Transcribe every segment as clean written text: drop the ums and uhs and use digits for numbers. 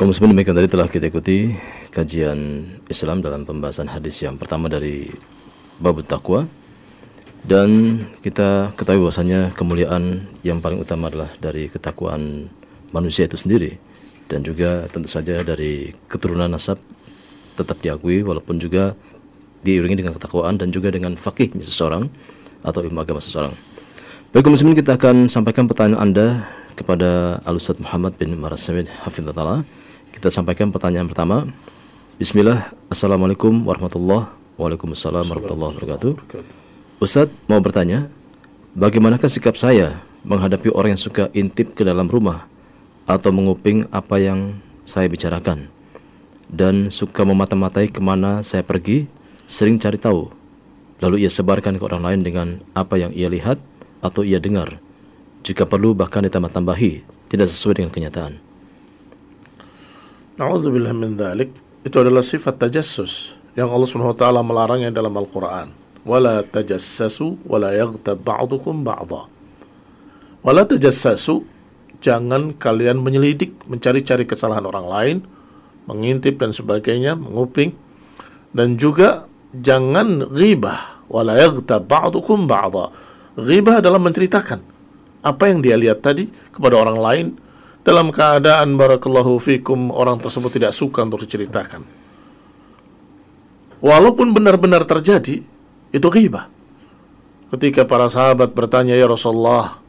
Kaum muslimin, demikian tadi telah kita ikuti kajian Islam dalam pembahasan hadis yang pertama dari bab taqwa, dan kita ketahui bahwasanya kemuliaan yang paling utama adalah dari ketakwaan manusia itu sendiri, dan juga tentu saja dari keturunan nasab tetap diakui walaupun juga diiringi dengan ketakwaan dan juga dengan faqihnya seseorang atau ilmu agama seseorang. Baik kaum muslimin, kita akan sampaikan pertanyaan Anda kepada Al-Ustaz Muhammad bin Marasawid hafizahullah. Kita sampaikan pertanyaan pertama. Bismillah. Assalamualaikum warahmatullahi wabarakatuh. Waalaikumsalam warahmatullahi wabarakatuh. Ustaz mau bertanya, bagaimanakah sikap saya menghadapi orang yang suka intip ke dalam rumah atau menguping apa yang saya bicarakan, dan suka memata-matai kemana saya pergi, sering cari tahu, lalu ia sebarkan ke orang lain dengan apa yang ia lihat atau ia dengar, jika perlu bahkan ditambah-tambahi, tidak sesuai dengan kenyataan. Na'udzubillah min dzalik. Itu adalah sifat tajassus yang Allah Subhanahu wa taala melarangnya dalam Al-Qur'an. Wala tajassasu wala yaghtab ba'dukum ba'dha. Wala tajassasu, jangan kalian menyelidik, mencari-cari kesalahan orang lain, mengintip dan sebagainya, menguping, dan juga jangan ghibah. Wala yaghtab ba'dukum ba'dha. Ghibah adalah menceritakan apa yang dia lihat tadi kepada orang lain dalam keadaan barakallahu fikum orang tersebut tidak suka untuk diceritakan. Walaupun benar-benar terjadi, itu ghibah. Ketika para sahabat bertanya, ya Rasulullah,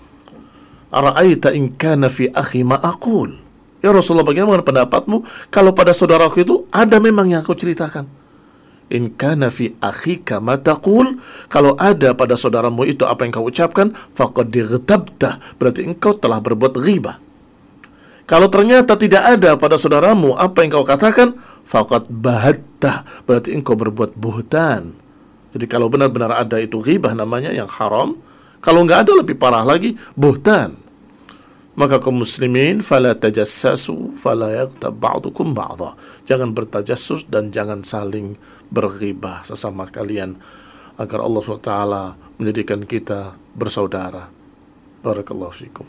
ara'aita in kana fi akhi ma aqul? Ya Rasulullah, bagaimana pendapatmu kalau pada saudaraku itu ada memang yang kau ceritakan? In kana fi akhika ma taqul, kalau ada pada saudaramu itu apa yang kau ucapkan, faqad ightabta, berarti engkau telah berbuat ghibah. Kalau ternyata tidak ada pada saudaramu apa yang kau katakan, faqad bahatta, berarti engkau berbuat buhtan. Jadi kalau benar-benar ada itu ghibah namanya yang haram. Kalau enggak ada lebih parah lagi, buhtan. Maka kaum muslimin, fala tajassasu fala yaghtab ba'dukum ba'dha. Jangan bertajassus dan jangan saling berghibah sesama kalian, agar Allah SWT menjadikan kita bersaudara. Barakallahu fikum.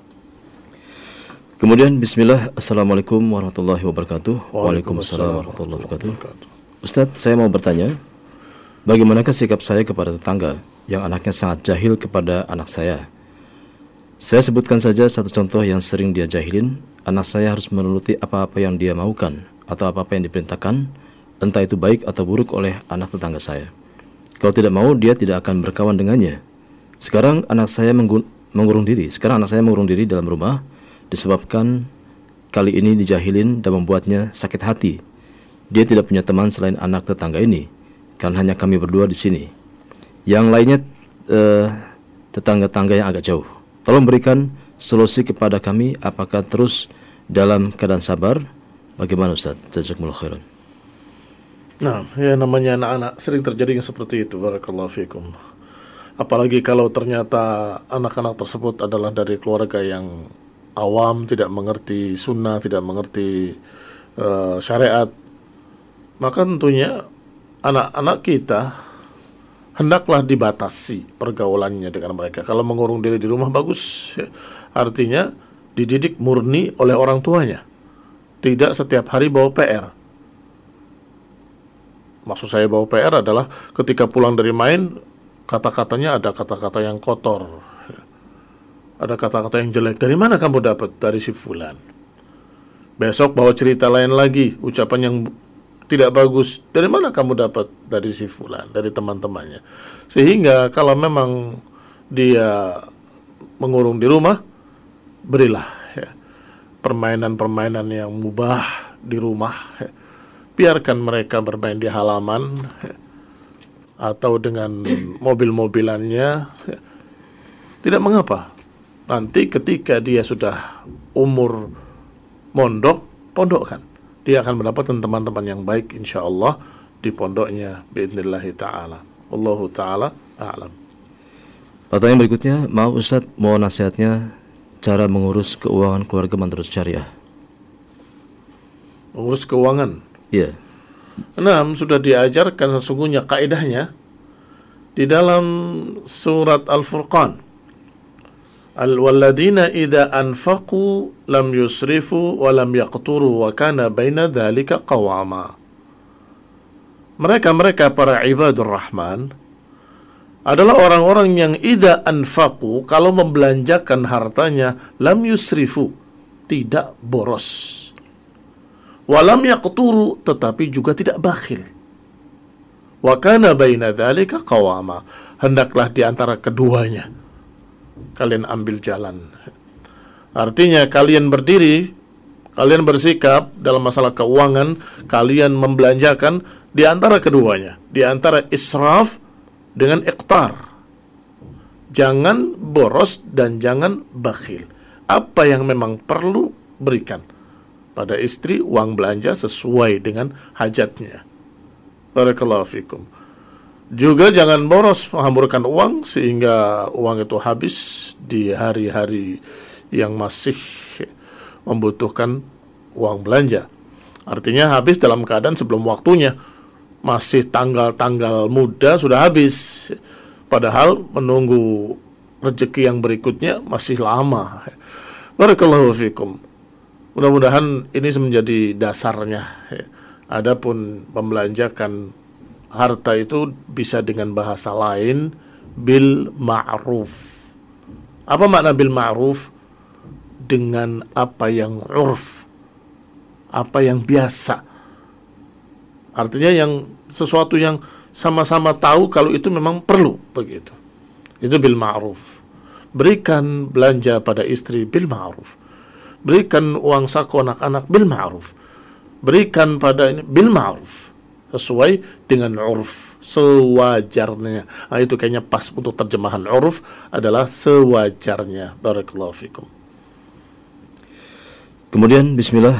Kemudian bismillah. Assalamualaikum warahmatullahi wabarakatuh. Waalaikumsalam warahmatullahi wabarakatuh. Ustaz, saya mau bertanya, bagaimanakah sikap saya kepada tetangga yang anaknya sangat jahil kepada anak saya? Saya sebutkan saja satu contoh yang sering dia jahilin. Anak saya harus menuruti apa-apa yang dia maukan atau apa-apa yang diperintahkan, entah itu baik atau buruk, oleh anak tetangga saya. Kalau tidak mau, dia tidak akan berkawan dengannya. Sekarang anak saya mengurung diri dalam rumah, disebabkan kali ini dijahilin dan membuatnya sakit hati. Dia tidak punya teman selain anak tetangga ini, kan hanya kami berdua di sini. Yang lainnya tetangga-tangga yang agak jauh. Tolong berikan solusi kepada kami, apakah terus dalam keadaan sabar? Bagaimana Ustaz? Jazakumullah khairan. Nah, ya namanya anak-anak sering terjadi yang seperti itu. Barakallahu fikum. Apalagi kalau ternyata anak-anak tersebut adalah dari keluarga yang awam, tidak mengerti sunnah, tidak mengerti syariat, maka tentunya anak-anak kita hendaklah dibatasi pergaulannya dengan mereka. Kalau mengurung diri di rumah bagus, ya, artinya dididik murni oleh orang tuanya, tidak setiap hari bawa PR. Maksud saya bawa PR adalah ketika pulang dari main, kata-katanya ada kata-kata yang kotor, ada kata-kata yang jelek. Dari mana kamu dapat? Dari si fulan. Besok bawa cerita lain lagi, ucapan yang tidak bagus. Dari mana kamu dapat? Dari si fulan, dari teman-temannya. Sehingga kalau memang dia mengurung di rumah, berilah ya, permainan-permainan yang mubah di rumah. Ya. Biarkan mereka bermain di halaman ya, atau dengan mobil-mobilannya. Ya. Tidak mengapa. Nanti ketika dia sudah umur mondok, pondokkan. Dia akan mendapatkan teman-teman yang baik insyaallah di pondoknya biidznillah ta'ala. Wallahu ta'ala a'lam. Pertanyaan berikutnya, mau Ustaz, mau nasihatnya cara mengurus keuangan keluarga menurut syariah. Mengurus keuangan? Iya. Nah, sudah diajarkan sesungguhnya kaidahnya di dalam surat Al-Furqan. Al-walladzina idza anfaqu lam yusrifu wa lam yaqturu wa kana baina dzalika qawama. Mereka para ibadur rahman adalah orang-orang yang idza anfaqu, kalau membelanjakan hartanya, lam yusrifu, tidak boros. Wa lam yaqturu, tetapi juga tidak bakhil. Wa kana baina dzalika qawama, hendaklah di antara keduanya kalian ambil jalan. Artinya kalian berdiri, kalian bersikap dalam masalah keuangan, kalian membelanjakan di antara keduanya, di antara israf dengan iqtar. Jangan boros dan jangan bakhil. Apa yang memang perlu berikan pada istri, uang belanja sesuai dengan hajatnya. Barakallahu fikum. Juga jangan boros menghamburkan uang sehingga uang itu habis di hari-hari yang masih membutuhkan uang belanja. Artinya habis dalam keadaan sebelum waktunya. Masih tanggal-tanggal muda sudah habis. Padahal menunggu rezeki yang berikutnya masih lama. Barakallahu fikum. Mudah-mudahan ini menjadi dasarnya. Adapun membelanjakan harta itu bisa dengan bahasa lain, bil ma'ruf. Apa makna bil ma'ruf? Dengan apa yang urf, apa yang biasa. Artinya yang sesuatu yang sama-sama tahu kalau itu memang perlu, begitu. Itu bil ma'ruf. Berikan belanja pada istri bil ma'ruf. Berikan uang saku anak-anak bil ma'ruf. Berikan pada ini bil ma'ruf, sesuai dengan urf, sewajarnya. Nah, itu kayaknya pas untuk terjemahan urf adalah sewajarnya. Barakallahu fikum. Kemudian bismillah,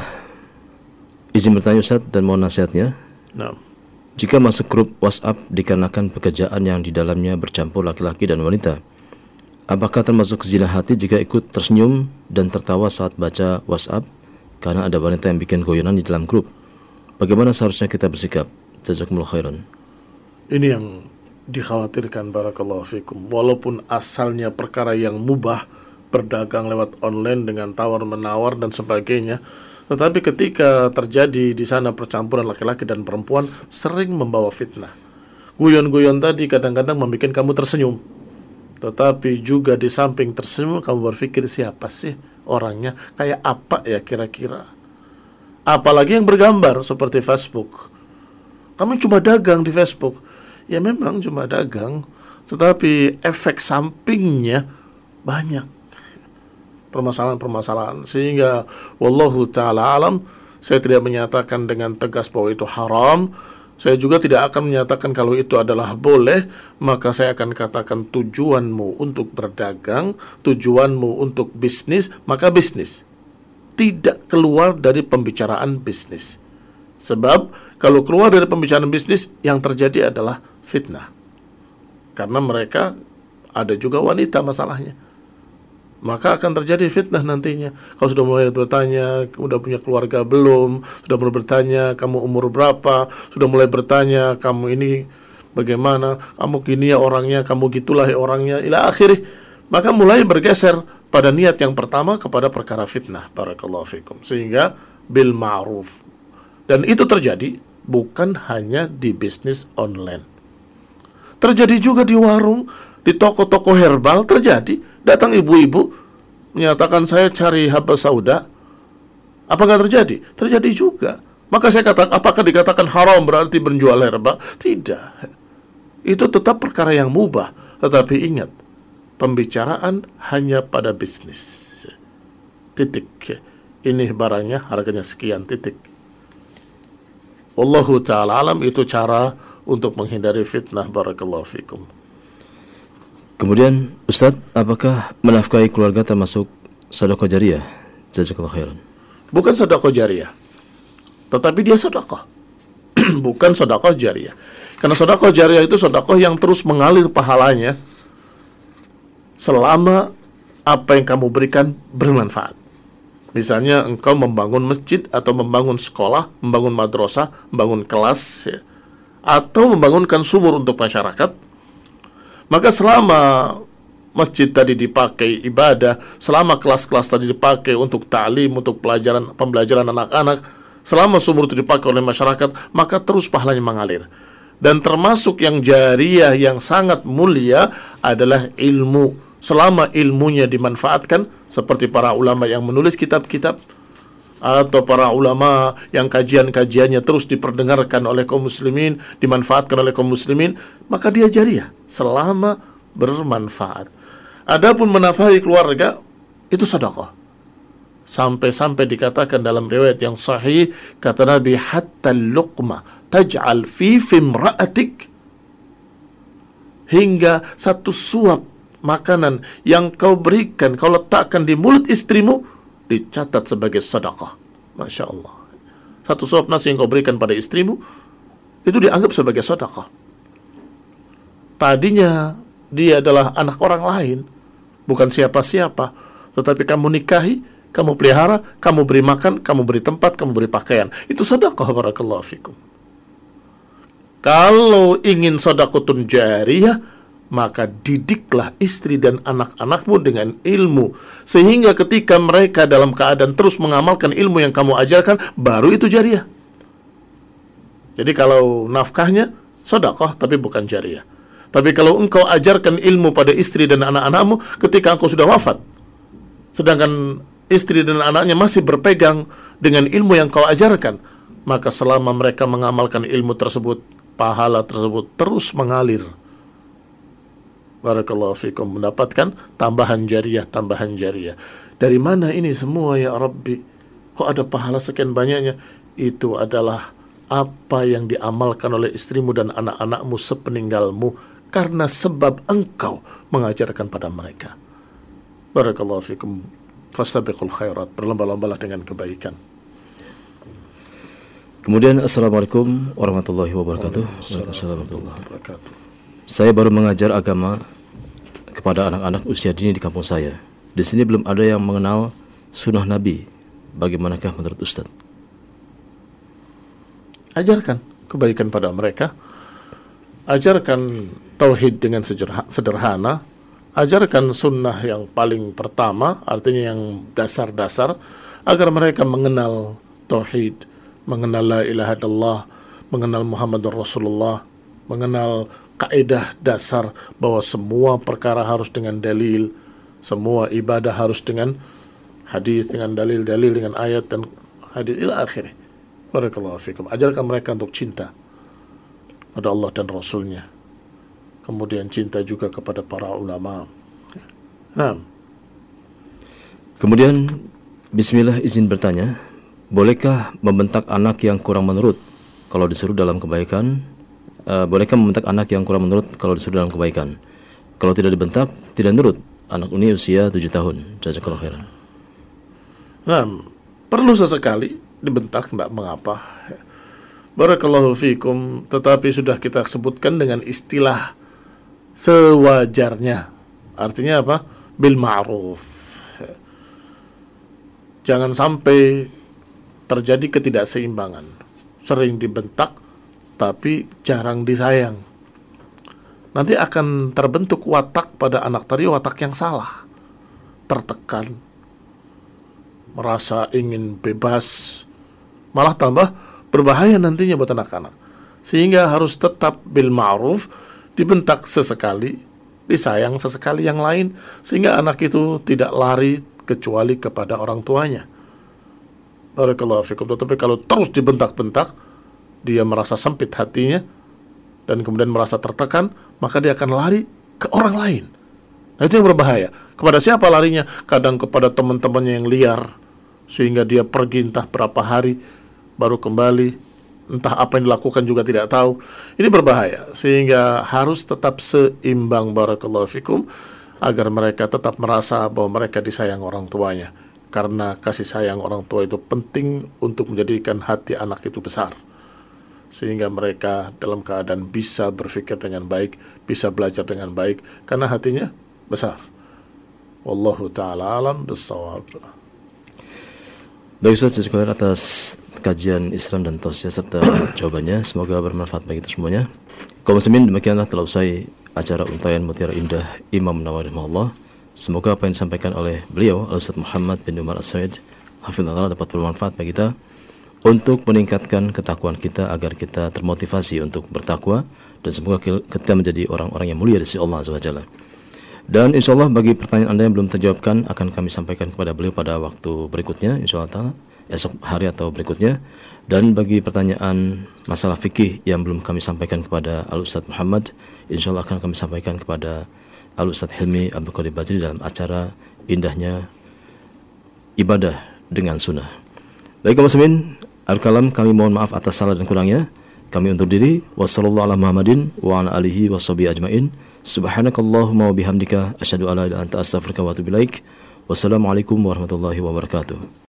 izin bertanya Ustaz dan mohon nasihatnya. Nah. Jika masuk grup WhatsApp dikarenakan pekerjaan yang di dalamnya bercampur laki-laki dan wanita, apakah termasuk zina hati jika ikut tersenyum dan tertawa saat baca WhatsApp karena ada wanita yang bikin goyonan di dalam grup? Bagaimana seharusnya kita bersikap? Jazakumullah khairan. Ini yang dikhawatirkan, barakallahu fikum. Walaupun asalnya perkara yang mubah, berdagang lewat online dengan tawar-menawar dan sebagainya, tetapi ketika terjadi di sana percampuran laki-laki dan perempuan, sering membawa fitnah. Guyon-guyon tadi kadang-kadang membuat kamu tersenyum, tetapi juga di samping tersenyum kamu berpikir, siapa sih orangnya, kayak apa ya kira-kira. Apalagi yang bergambar seperti Facebook. Kami cuma dagang di Facebook. Ya memang cuma dagang, tetapi efek sampingnya banyak. Permasalahan-permasalahan. Sehingga wallahu ta'ala alam, saya tidak menyatakan dengan tegas bahwa itu haram. Saya juga tidak akan menyatakan kalau itu adalah boleh. Maka saya akan katakan tujuanmu untuk berdagang, tujuanmu untuk bisnis, maka bisnis. Tidak keluar dari pembicaraan bisnis. Sebab kalau keluar dari pembicaraan bisnis, yang terjadi adalah fitnah. Karena mereka ada juga wanita masalahnya. Maka akan terjadi fitnah nantinya. Kalau sudah mulai bertanya, udah punya keluarga belum? Sudah mulai bertanya, kamu umur berapa? Sudah mulai bertanya, kamu ini bagaimana? Kamu gini ya orangnya, kamu gitulah ya orangnya, ila akhirih. Maka mulai bergeser pada niat yang pertama kepada perkara fitnah. Barakallahu fikum. Sehingga bil ma'ruf. Dan itu terjadi bukan hanya di bisnis online. Terjadi juga di warung, di toko-toko herbal terjadi. Datang ibu-ibu menyatakan saya cari habba sauda. Apakah terjadi? Terjadi juga. Maka saya katakan, apakah dikatakan haram berarti menjual herbal? Tidak. Itu tetap perkara yang mubah. Tetapi ingat, pembicaraan hanya pada bisnis. Titik. Ini barangnya harganya sekian, titik. Wallahu ta'ala alam, itu cara untuk menghindari fitnah. Barakallahu fikum. Kemudian Ustadz, apakah menafkahi keluarga termasuk sedekah jariyah? Jazakallahu khairan. Bukan sedekah jariyah, tetapi dia sedekah. Bukan sedekah jariyah. Karena sedekah jariyah itu sedekah yang terus mengalir pahalanya selama apa yang kamu berikan bermanfaat. Misalnya engkau membangun masjid atau membangun sekolah, membangun madrasah, membangun kelas, ya, atau membangunkan sumur untuk masyarakat, maka selama masjid tadi dipakai ibadah, selama kelas-kelas tadi dipakai untuk ta'lim, untuk pembelajaran anak-anak, selama sumur itu dipakai oleh masyarakat, maka terus pahalanya mengalir. Dan termasuk yang jariyah yang sangat mulia adalah ilmu. Selama ilmunya dimanfaatkan, seperti para ulama yang menulis kitab-kitab, atau para ulama yang kajian-kajiannya terus diperdengarkan oleh kaum muslimin, dimanfaatkan oleh kaum muslimin, maka dia jariyah selama bermanfaat. Adapun menafahi keluarga, itu sedekah. Sampai-sampai dikatakan dalam riwayat yang sahih, kata Nabi, hatta luqma taj'al fi fimra'atik, hingga satu suap makanan yang kau berikan, kau letakkan di mulut istrimu, dicatat sebagai sedekah. Masya Allah. Satu suap nasi yang kau berikan pada istrimu, itu dianggap sebagai sedekah. Tadinya dia adalah anak orang lain, bukan siapa-siapa, tetapi kamu nikahi, kamu pelihara, kamu beri makan, kamu beri tempat, kamu beri pakaian. Itu sedekah, barakallahu fikum. Kalau ingin sedekatun jariyah, maka didiklah istri dan anak-anakmu dengan ilmu, sehingga ketika mereka dalam keadaan terus mengamalkan ilmu yang kamu ajarkan, baru itu jariyah. Jadi kalau nafkahnya sedekah tapi bukan jariyah. Tapi kalau engkau ajarkan ilmu pada istri dan anak-anakmu ketika engkau sudah wafat, sedangkan istri dan anaknya masih berpegang dengan ilmu yang kau ajarkan, maka selama mereka mengamalkan ilmu tersebut, pahala tersebut terus mengalir. Barakallahu fikum, mendapatkan tambahan jariyah. Dari mana ini semua ya Rabbi? Kok ada pahala sekian banyaknya? Itu adalah apa yang diamalkan oleh istrimu dan anak-anakmu sepeninggalmu, karena sebab engkau mengajarkan pada mereka. Barakallahu fikum. Fastabiqul khairat, berlomba-lombalah dengan kebaikan. Kemudian assalamualaikum warahmatullahi wabarakatuh. Assalamualaikum. Saya baru mengajar agama kepada anak-anak usia dini di kampung saya. Di sini belum ada yang mengenal sunnah Nabi. Bagaimanakah menurut Ustaz? Ajarkan kebaikan pada mereka. Ajarkan tauhid dengan sederhana. Ajarkan sunnah yang paling pertama, artinya yang dasar-dasar, agar mereka mengenal tauhid, mengenal la ilaha illallah, mengenal Muhammadur Rasulullah, mengenal kaidah dasar bahwa semua perkara harus dengan dalil, semua ibadah harus dengan hadis, dengan dalil-dalil, dengan ayat dan hadis ila akhirih. Barakallahu fikum. Ajarkan mereka untuk cinta pada Allah dan Rasulnya. Kemudian cinta juga kepada para ulama. Nah. Kemudian bismillah izin bertanya, bolehkah membentak anak yang kurang menurut kalau disuruh dalam kebaikan? Bolehkah membentak anak yang kurang menurut kalau disuruh dalam kebaikan? Kalau tidak dibentak, tidak nurut. Anak ini usia 7 tahun. Jazakallahu khairan. Nah, perlu sesekali dibentak, tidak mengapa. Barakallahu fikum. Tetapi sudah kita sebutkan dengan istilah sewajarnya. Artinya apa? Bil ma'ruf. Jangan sampai terjadi ketidakseimbangan. Sering dibentak tapi jarang disayang. Nanti akan terbentuk watak pada anak tadi, watak yang salah. Tertekan, merasa ingin bebas, malah tambah berbahaya nantinya buat anak-anak. Sehingga harus tetap bil ma'ruf, dibentak sesekali, disayang sesekali yang lain, sehingga anak itu tidak lari kecuali kepada orang tuanya. Barakallahu fikum. Tetapi kalau terus dibentak-bentak, dia merasa sempit hatinya dan kemudian merasa tertekan, maka dia akan lari ke orang lain. Nah, itu yang berbahaya. Kepada siapa larinya? Kadang kepada teman-temannya yang liar, sehingga dia pergi entah berapa hari baru kembali. Entah apa yang dilakukan juga tidak tahu. Ini berbahaya, sehingga harus tetap seimbang, barakallahu fikum, agar mereka tetap merasa bahwa mereka disayang orang tuanya. Karena kasih sayang orang tua itu penting untuk menjadikan hati anak itu besar, sehingga mereka dalam keadaan bisa berpikir dengan baik, bisa belajar dengan baik, karena hatinya besar. Wallahu ta'ala alam bissawab. Baik Ustaz, terima kasih atas kajian Islam dan tausiah serta jawabannya. Semoga bermanfaat bagi kita semuanya. Kaum muslimin, demikianlah telah usai acara Untayan Mutiara Indah Imam Nawawi rahimahullah. Semoga apa yang disampaikan oleh beliau Al-Ustaz Muhammad bin Umar As-Said hafizahullah dapat bermanfaat bagi kita untuk meningkatkan ketakwaan kita agar kita termotivasi untuk bertakwa, dan semoga kita menjadi orang-orang yang mulia di sisi Allah Azza wa Jalla. Dan insyaallah bagi pertanyaan Anda yang belum terjawabkan akan kami sampaikan kepada beliau pada waktu berikutnya, insyaallah esok hari atau berikutnya. Dan bagi pertanyaan masalah fikih yang belum kami sampaikan kepada Al-Ustaz Muhammad, insyaallah akan kami sampaikan kepada Al-Ustaz Hilmi Abdul Qadir Badri dalam acara Indahnya Ibadah dengan Sunnah. Baik kaum muslimin, al-kalam kami mohon maaf atas salah dan kurangnya. Kami undur diri. Wassallallahu ala Muhammadin wa ala alihi washabihi ajmain. Subhanakallahumma wa bihamdika asyhadu an la ilaha illa anta astaghfiruka wa atubu ilaik. Wassalamualaikum warahmatullahi wabarakatuh.